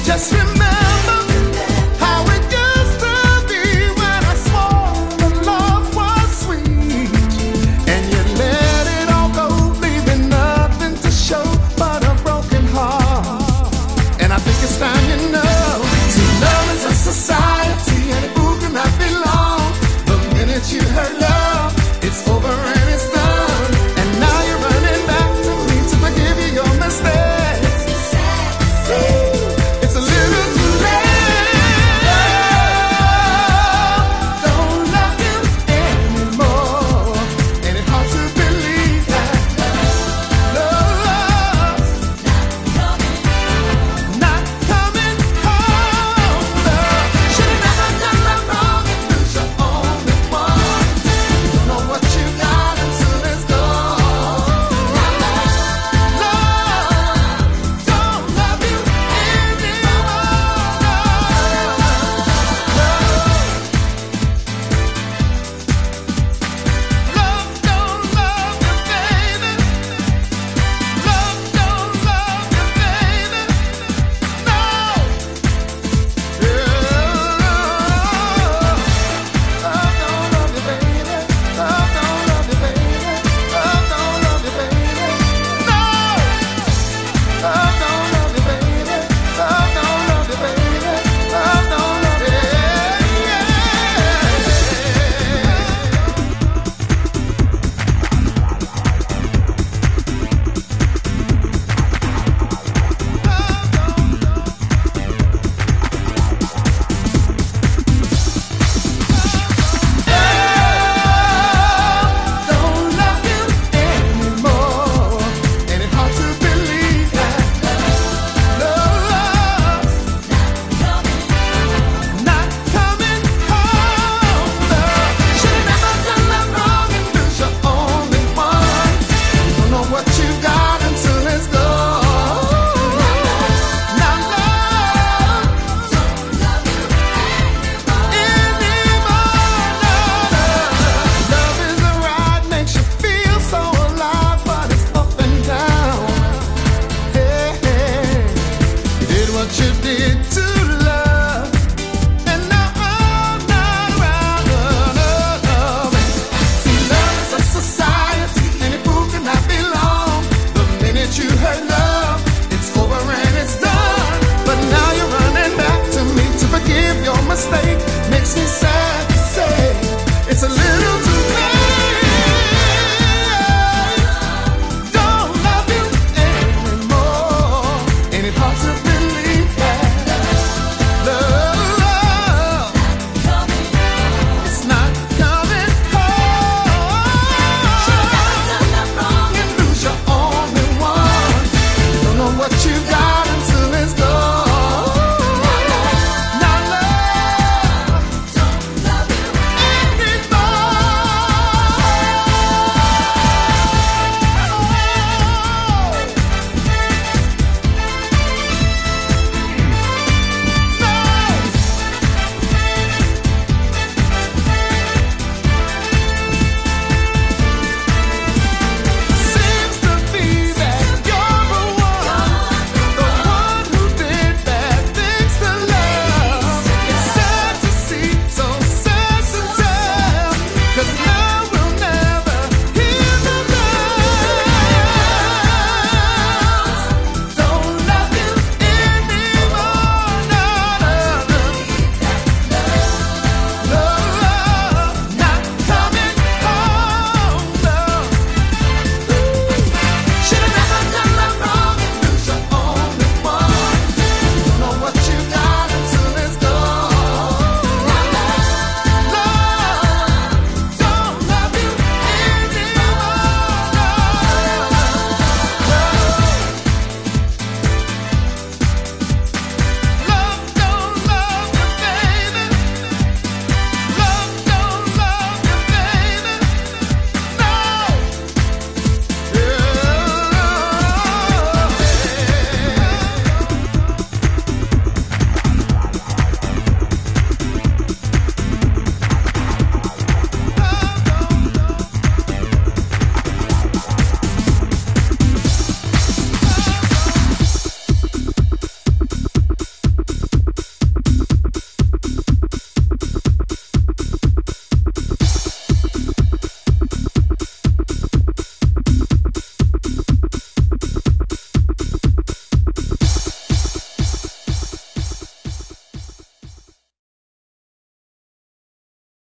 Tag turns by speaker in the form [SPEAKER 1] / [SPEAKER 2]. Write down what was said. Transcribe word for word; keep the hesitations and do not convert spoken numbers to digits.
[SPEAKER 1] Just remember how it used to be when I swore that love was sweet, and you let it all go, leaving nothing to show but a broken heart. And I think it's time you know, see, love is a society, and it who cannot belong. The minute you hurt love, it's over and it's done. And now you're running back to me to forgive you your mistakes. See, it's a little too late. Love don't love you anymore, and it's hard to believe that love's not coming home. Love should've never done love wrong. It was your only one. You don't know what you got until it's gone. Love don't love you anymore, and it's hard to believe that love's not coming home. Love should've never done love wrong. It was your only one. You don't know what you got until it's gone. Now love don't love you anymore. Love is a ride, makes you feel so alive, but it's up and down. Hey, hey. You did what you did to love, and now I'm not around. No, no, no. See, love is a society, and it who cannot belong. The minute you hurt love, it's over and it's done. But now you're running back to me to forgive your mistake. Makes me sad.